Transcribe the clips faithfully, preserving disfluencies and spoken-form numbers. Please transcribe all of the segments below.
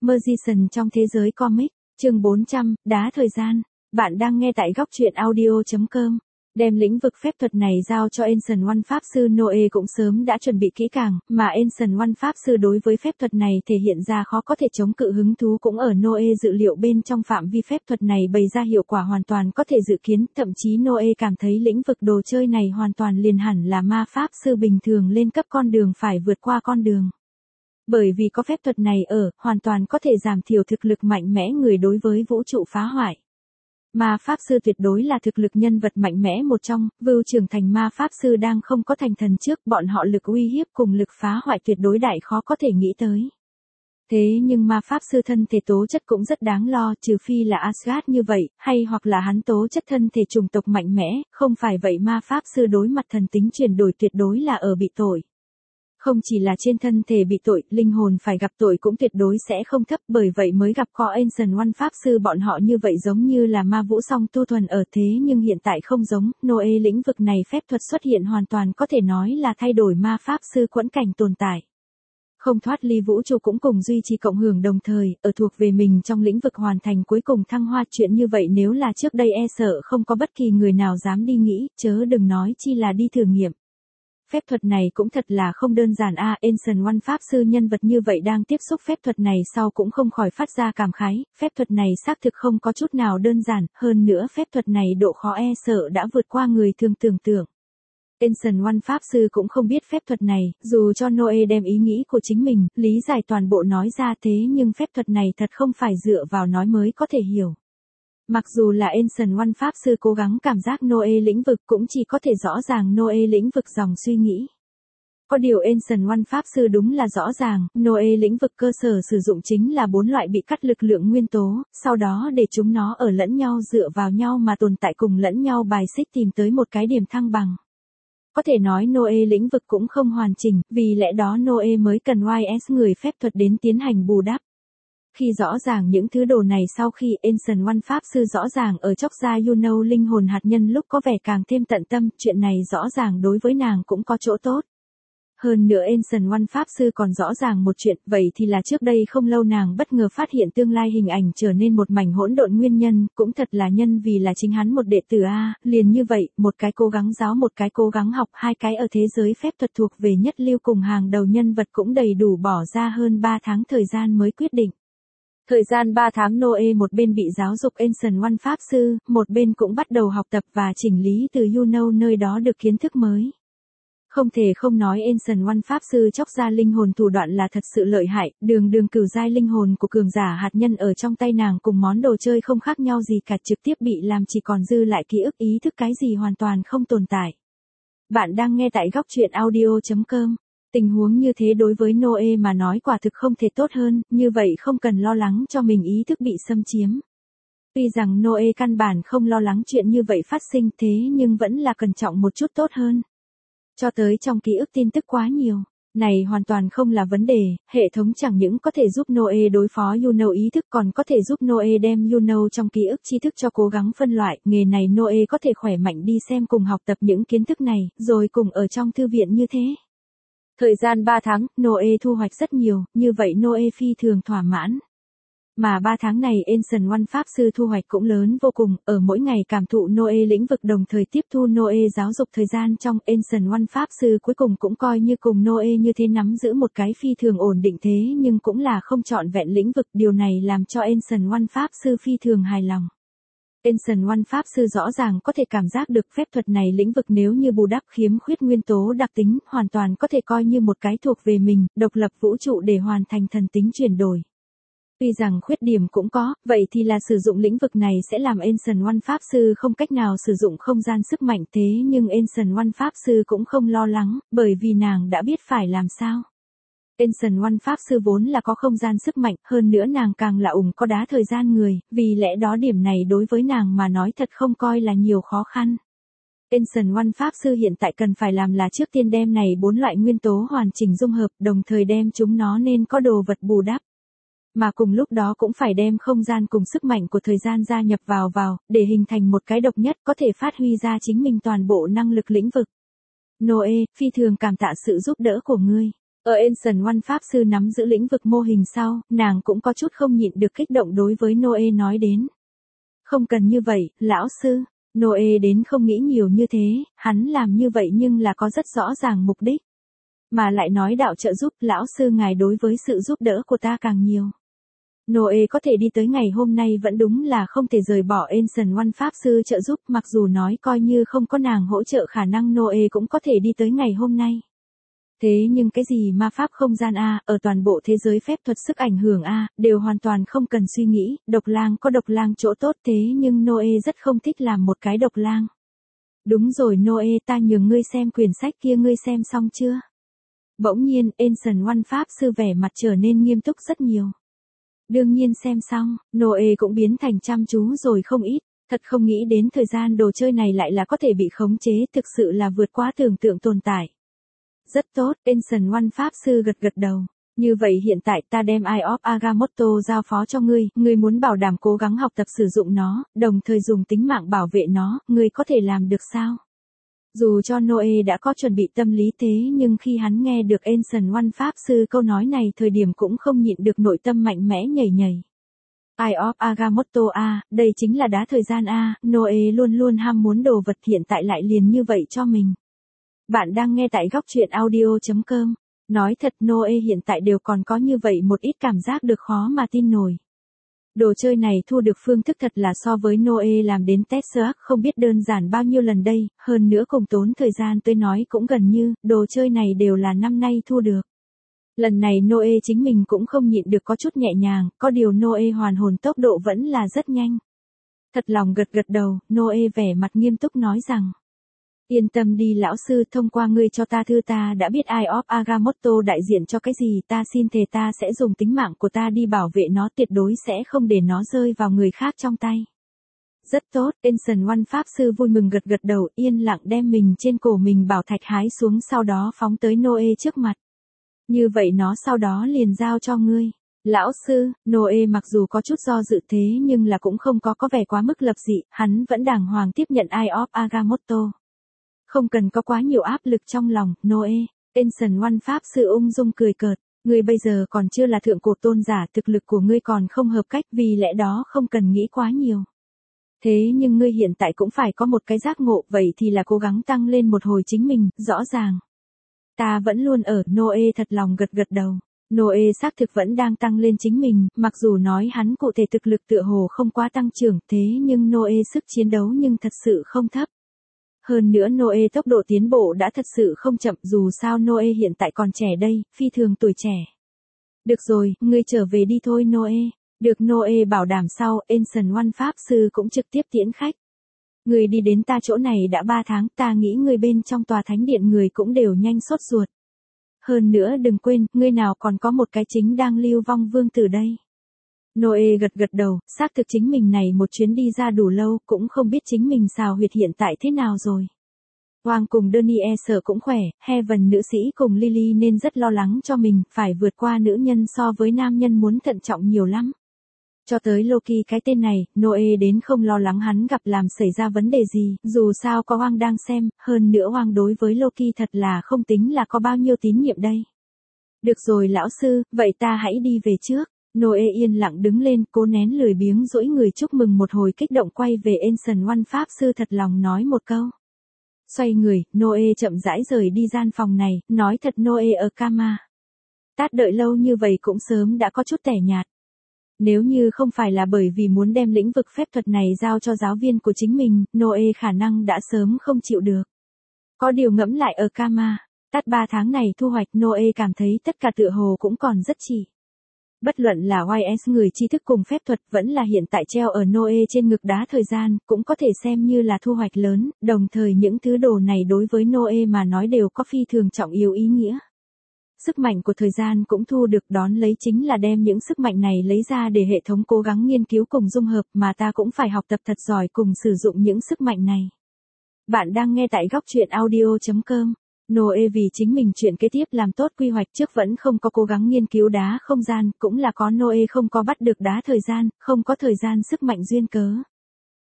Magician trong thế giới comic, chương bốn trăm, đá thời gian. Bạn đang nghe tại góc truyện audio chấm com. Đem lĩnh vực phép thuật này giao cho Ancient One Pháp Sư Noe cũng sớm đã chuẩn bị kỹ càng, mà Ancient One Pháp Sư đối với phép thuật này thể hiện ra khó có thể chống cự hứng thú cũng ở Noe dự liệu bên trong phạm vi phép thuật này bày ra hiệu quả hoàn toàn có thể dự kiến, thậm chí Noe cảm thấy lĩnh vực đồ chơi này hoàn toàn liền hẳn là ma Pháp Sư bình thường lên cấp con đường phải vượt qua con đường. Bởi vì có phép thuật này ở, hoàn toàn có thể giảm thiểu thực lực mạnh mẽ người đối với vũ trụ phá hoại. Ma Pháp Sư tuyệt đối là thực lực nhân vật mạnh mẽ một trong, vưu trưởng thành Ma Pháp Sư đang không có thành thần trước, bọn họ lực uy hiếp cùng lực phá hoại tuyệt đối đại khó có thể nghĩ tới. Thế nhưng Ma Pháp Sư thân thể tố chất cũng rất đáng lo, trừ phi là Asgard như vậy, hay hoặc là hắn tố chất thân thể chủng tộc mạnh mẽ, không phải vậy Ma Pháp Sư đối mặt thần tính chuyển đổi tuyệt đối là ở bị tội. Không chỉ là trên thân thể bị tội, linh hồn phải gặp tội cũng tuyệt đối sẽ không thấp, bởi vậy mới gặp có Ancient One Pháp Sư bọn họ như vậy giống như là ma vũ song tu thuần ở thế nhưng hiện tại không giống, Noe lĩnh vực này phép thuật xuất hiện hoàn toàn có thể nói là thay đổi ma Pháp Sư quẫn cảnh tồn tại. Không thoát ly vũ trụ cũng cùng duy trì cộng hưởng đồng thời, ở thuộc về mình trong lĩnh vực hoàn thành cuối cùng thăng hoa chuyện như vậy nếu là trước đây e sợ không có bất kỳ người nào dám đi nghĩ, chớ đừng nói chi là đi thử nghiệm. Phép thuật này cũng thật là không đơn giản a, à, Ancient One Pháp Sư nhân vật như vậy đang tiếp xúc phép thuật này sau cũng không khỏi phát ra cảm khái, phép thuật này xác thực không có chút nào đơn giản, hơn nữa phép thuật này độ khó e sợ đã vượt qua người thường tưởng tượng. Ancient One Pháp Sư cũng không biết phép thuật này, dù cho Noe đem ý nghĩ của chính mình, lý giải toàn bộ nói ra thế nhưng phép thuật này thật không phải dựa vào nói mới có thể hiểu. Mặc dù là Ancient One Pháp Sư cố gắng cảm giác Noe lĩnh vực cũng chỉ có thể rõ ràng Noe lĩnh vực dòng suy nghĩ. Có điều Ancient One Pháp Sư đúng là rõ ràng, Noe lĩnh vực cơ sở sử dụng chính là bốn loại bị cắt lực lượng nguyên tố, sau đó để chúng nó ở lẫn nhau dựa vào nhau mà tồn tại cùng lẫn nhau bài xích tìm tới một cái điểm thăng bằng. Có thể nói Noe lĩnh vực cũng không hoàn chỉnh, vì lẽ đó Noe mới cần Y S người phép thuật đến tiến hành bù đắp. Khi rõ ràng những thứ đồ này sau khi Ancient One Pháp Sư rõ ràng ở chóc ra you know linh hồn hạt nhân lúc có vẻ càng thêm tận tâm, chuyện này rõ ràng đối với nàng cũng có chỗ tốt. Hơn nữa Ancient One Pháp Sư còn rõ ràng một chuyện, vậy thì là trước đây không lâu nàng bất ngờ phát hiện tương lai hình ảnh trở nên một mảnh hỗn độn nguyên nhân, cũng thật là nhân vì là chính hắn một đệ tử A, liền như vậy, một cái cố gắng giáo một cái cố gắng học, hai cái ở thế giới phép thuật thuộc về nhất lưu cùng hàng đầu nhân vật cũng đầy đủ bỏ ra hơn ba tháng thời gian mới quyết định. Thời gian ba tháng Noe một bên bị giáo dục Ancient One Pháp Sư, một bên cũng bắt đầu học tập và chỉnh lý từ you know nơi đó được kiến thức mới. Không thể không nói Ancient One Pháp Sư chóc ra linh hồn thủ đoạn là thật sự lợi hại, đường đường cửu giai linh hồn của cường giả hạt nhân ở trong tay nàng cùng món đồ chơi không khác nhau gì cả, trực tiếp bị làm chỉ còn dư lại ký ức ý thức cái gì hoàn toàn không tồn tại. Bạn đang nghe tại góc truyện audio chấm com. Tình huống như thế đối với Noe mà nói quả thực không thể tốt hơn, như vậy không cần lo lắng cho mình ý thức bị xâm chiếm. Tuy rằng Noe căn bản không lo lắng chuyện như vậy phát sinh thế nhưng vẫn là cẩn trọng một chút tốt hơn. Cho tới trong ký ức tin tức quá nhiều, này hoàn toàn không là vấn đề, hệ thống chẳng những có thể giúp Noe đối phó you know ý thức còn có thể giúp Noe đem you know trong ký ức tri thức cho cố gắng phân loại, nghề này Noe có thể khỏe mạnh đi xem cùng học tập những kiến thức này, rồi cùng ở trong thư viện như thế. Thời gian ba tháng, Noe thu hoạch rất nhiều, như vậy Noe phi thường thỏa mãn. Mà ba tháng này Ancient One Pháp Sư thu hoạch cũng lớn vô cùng, ở mỗi ngày cảm thụ Noe lĩnh vực đồng thời tiếp thu Noe giáo dục thời gian trong Ancient One Pháp Sư cuối cùng cũng coi như cùng Noe như thế nắm giữ một cái phi thường ổn định thế nhưng cũng là không trọn vẹn lĩnh vực, điều này làm cho Ancient One Pháp Sư phi thường hài lòng. Ancient One Pháp Sư rõ ràng có thể cảm giác được phép thuật này lĩnh vực nếu như bù đắp khiếm khuyết nguyên tố đặc tính, hoàn toàn có thể coi như một cái thuộc về mình, độc lập vũ trụ để hoàn thành thần tính chuyển đổi. Tuy rằng khuyết điểm cũng có, vậy thì là sử dụng lĩnh vực này sẽ làm Ancient One Pháp Sư không cách nào sử dụng không gian sức mạnh thế nhưng Ancient One Pháp Sư cũng không lo lắng, bởi vì nàng đã biết phải làm sao. Ancient One Pháp Sư vốn là có không gian sức mạnh, hơn nữa nàng càng là ủng có đá thời gian người, vì lẽ đó điểm này đối với nàng mà nói thật không coi là nhiều khó khăn. Ancient One Pháp Sư hiện tại cần phải làm là trước tiên đem này bốn loại nguyên tố hoàn chỉnh dung hợp, đồng thời đem chúng nó nên có đồ vật bù đắp. Mà cùng lúc đó cũng phải đem không gian cùng sức mạnh của thời gian gia nhập vào vào, để hình thành một cái độc nhất có thể phát huy ra chính mình toàn bộ năng lực lĩnh vực. Noe, phi thường cảm tạ sự giúp đỡ của ngươi. Ở Ancient One Pháp Sư nắm giữ lĩnh vực mô hình sau, nàng cũng có chút không nhịn được kích động đối với Noe nói đến. Không cần như vậy, lão sư. Noe đến không nghĩ nhiều như thế, hắn làm như vậy nhưng là có rất rõ ràng mục đích. Mà lại nói đạo trợ giúp lão sư ngài đối với sự giúp đỡ của ta càng nhiều. Noe có thể đi tới ngày hôm nay vẫn đúng là không thể rời bỏ Ancient One Pháp Sư trợ giúp, mặc dù nói coi như không có nàng hỗ trợ khả năng Noe cũng có thể đi tới ngày hôm nay. Thế nhưng cái gì ma pháp không gian A, ở toàn bộ thế giới phép thuật sức ảnh hưởng A, đều hoàn toàn không cần suy nghĩ, độc lang có độc lang chỗ tốt thế nhưng Noe rất không thích làm một cái độc lang. Đúng rồi Noe, ta nhường ngươi xem quyển sách kia, ngươi xem xong chưa? Bỗng nhiên, Ancient One Pháp Sư vẻ mặt trở nên nghiêm túc rất nhiều. Đương nhiên xem xong, Noe cũng biến thành chăm chú rồi không ít, thật không nghĩ đến thời gian đồ chơi này lại là có thể bị khống chế, thực sự là vượt quá tưởng tượng tồn tại. Rất tốt, Ancient One Pháp Sư gật gật đầu. Như vậy hiện tại ta đem Eye of Agamotto giao phó cho ngươi, ngươi muốn bảo đảm cố gắng học tập sử dụng nó, đồng thời dùng tính mạng bảo vệ nó, ngươi có thể làm được sao? Dù cho Noe đã có chuẩn bị tâm lý thế nhưng khi hắn nghe được Ancient One Pháp Sư câu nói này thời điểm cũng không nhịn được nội tâm mạnh mẽ nhảy nhảy. Eye of Agamotto A, đây chính là đá thời gian A, Noe luôn luôn ham muốn đồ vật hiện tại lại liền như vậy cho mình. Bạn đang nghe tại góc truyện audio chấm com. Nói thật Noe hiện tại đều còn có như vậy một ít cảm giác được khó mà tin nổi. Đồ chơi này thu được phương thức thật là so với Noe làm đến Tetsuak không biết đơn giản bao nhiêu lần đây, hơn nữa cùng tốn thời gian tôi nói cũng gần như, đồ chơi này đều là năm nay thu được. Lần này Noe chính mình cũng không nhịn được có chút nhẹ nhàng, có điều Noe hoàn hồn tốc độ vẫn là rất nhanh. Thật lòng gật gật đầu, Noe vẻ mặt nghiêm túc nói rằng. Yên tâm đi lão sư, thông qua ngươi cho ta thư ta đã biết Eye of Agamotto đại diện cho cái gì, ta xin thề ta sẽ dùng tính mạng của ta đi bảo vệ nó, tuyệt đối sẽ không để nó rơi vào người khác trong tay. Rất tốt, Ancient One Pháp Sư vui mừng gật gật đầu, yên lặng đem mình trên cổ mình bảo thạch hái xuống sau đó phóng tới Noe trước mặt. Như vậy nó sau đó liền giao cho ngươi. Lão sư, Noe mặc dù có chút do dự thế nhưng là cũng không có có vẻ quá mức lập dị, hắn vẫn đàng hoàng tiếp nhận Eye of Agamotto. Không cần có quá nhiều áp lực trong lòng, Noe. Ancient One Pháp Sư ung dung cười cợt, ngươi bây giờ còn chưa là thượng cổ tôn giả, thực lực của ngươi còn không hợp cách, vì lẽ đó không cần nghĩ quá nhiều. Thế nhưng ngươi hiện tại cũng phải có một cái giác ngộ, vậy thì là cố gắng tăng lên một hồi chính mình, rõ ràng. Ta vẫn luôn ở, Noe thật lòng gật gật đầu. Noe xác thực vẫn đang tăng lên chính mình, mặc dù nói hắn cụ thể thực lực tựa hồ không quá tăng trưởng, thế nhưng Noe sức chiến đấu nhưng thật sự không thấp. Hơn nữa Noe tốc độ tiến bộ đã thật sự không chậm, dù sao Noe hiện tại còn trẻ đây, phi thường tuổi trẻ. Được rồi, ngươi trở về đi thôi Noe. Được Noe bảo đảm sau, Ancient One Pháp Sư cũng trực tiếp tiễn khách. Ngươi đi đến ta chỗ này đã ba tháng, ta nghĩ người bên trong tòa thánh điện người cũng đều nhanh sốt ruột. Hơn nữa đừng quên, ngươi nào còn có một cái chính đang lưu vong vương tử đây. Noe gật gật đầu, xác thực chính mình này một chuyến đi ra đủ lâu, cũng không biết chính mình xào huyệt hiện tại thế nào rồi. Hoàng cùng Daniel sợ cũng khỏe, Heaven nữ sĩ cùng Lily nên rất lo lắng cho mình, phải vượt qua nữ nhân so với nam nhân muốn thận trọng nhiều lắm. Cho tới Loki cái tên này, Noe đến không lo lắng hắn gặp làm xảy ra vấn đề gì, dù sao có Hoàng đang xem, hơn nữa Hoàng đối với Loki thật là không tính là có bao nhiêu tín nhiệm đây. Được rồi lão sư, vậy ta hãy đi về trước. Noe yên lặng đứng lên, cố nén lười biếng duỗi người chúc mừng một hồi kích động quay về Ancient One Pháp Sư thật lòng nói một câu. Xoay người, Noe chậm rãi rời đi gian phòng này, nói thật Noe ở Kama. Tát đợi lâu như vậy cũng sớm đã có chút tẻ nhạt. Nếu như không phải là bởi vì muốn đem lĩnh vực phép thuật này giao cho giáo viên của chính mình, Noe khả năng đã sớm không chịu được. Có điều ngẫm lại ở Kama, tát ba tháng này thu hoạch Noe cảm thấy tất cả tựa hồ cũng còn rất chỉ. Bất luận là i ét người tri thức cùng phép thuật vẫn là hiện tại treo ở Noe trên ngực đá thời gian, cũng có thể xem như là thu hoạch lớn, đồng thời những thứ đồ này đối với Noe mà nói đều có phi thường trọng yếu ý nghĩa. Sức mạnh của thời gian cũng thu được, đón lấy chính là đem những sức mạnh này lấy ra để hệ thống cố gắng nghiên cứu cùng dung hợp, mà ta cũng phải học tập thật giỏi cùng sử dụng những sức mạnh này. Bạn đang nghe tại góc truyện audio chấm com. Noe vì chính mình chuyện kế tiếp làm tốt quy hoạch trước vẫn không có cố gắng nghiên cứu đá không gian, cũng là có Noe không có bắt được đá thời gian, không có thời gian sức mạnh duyên cớ.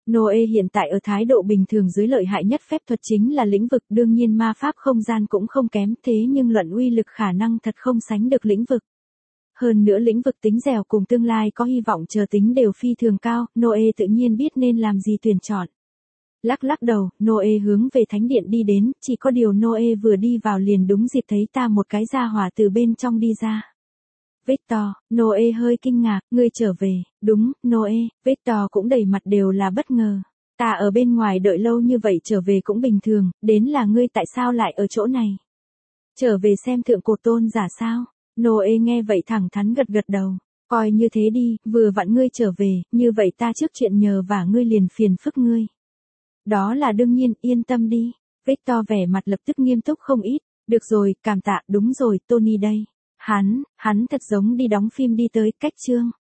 Noe hiện tại ở thái độ bình thường dưới lợi hại nhất phép thuật chính là lĩnh vực, đương nhiên ma pháp không gian cũng không kém, thế nhưng luận uy lực khả năng thật không sánh được lĩnh vực. Hơn nữa lĩnh vực tính dẻo cùng tương lai có hy vọng chờ tính đều phi thường cao, Noe tự nhiên biết nên làm gì tuyển chọn. Lắc lắc đầu, Noe hướng về thánh điện đi đến, chỉ có điều Noe vừa đi vào liền đúng dịp thấy ta một cái gia hỏa từ bên trong đi ra. Victor, Noe hơi kinh ngạc, ngươi trở về, đúng, Noe, Victor cũng đầy mặt đều là bất ngờ. Ta ở bên ngoài đợi lâu như vậy trở về cũng bình thường, đến là ngươi tại sao lại ở chỗ này? Trở về xem thượng cổ tôn giả sao? Noe nghe vậy thẳng thắn gật gật đầu, coi như thế đi, vừa vặn ngươi trở về, như vậy ta trước chuyện nhờ vả ngươi liền phiền phức ngươi. Đó là đương nhiên, yên tâm đi. Victor vẻ mặt lập tức nghiêm túc không ít, được rồi, cảm tạ, đúng rồi, Tony đây. Hắn, hắn thật giống đi đóng phim đi tới, cách chương.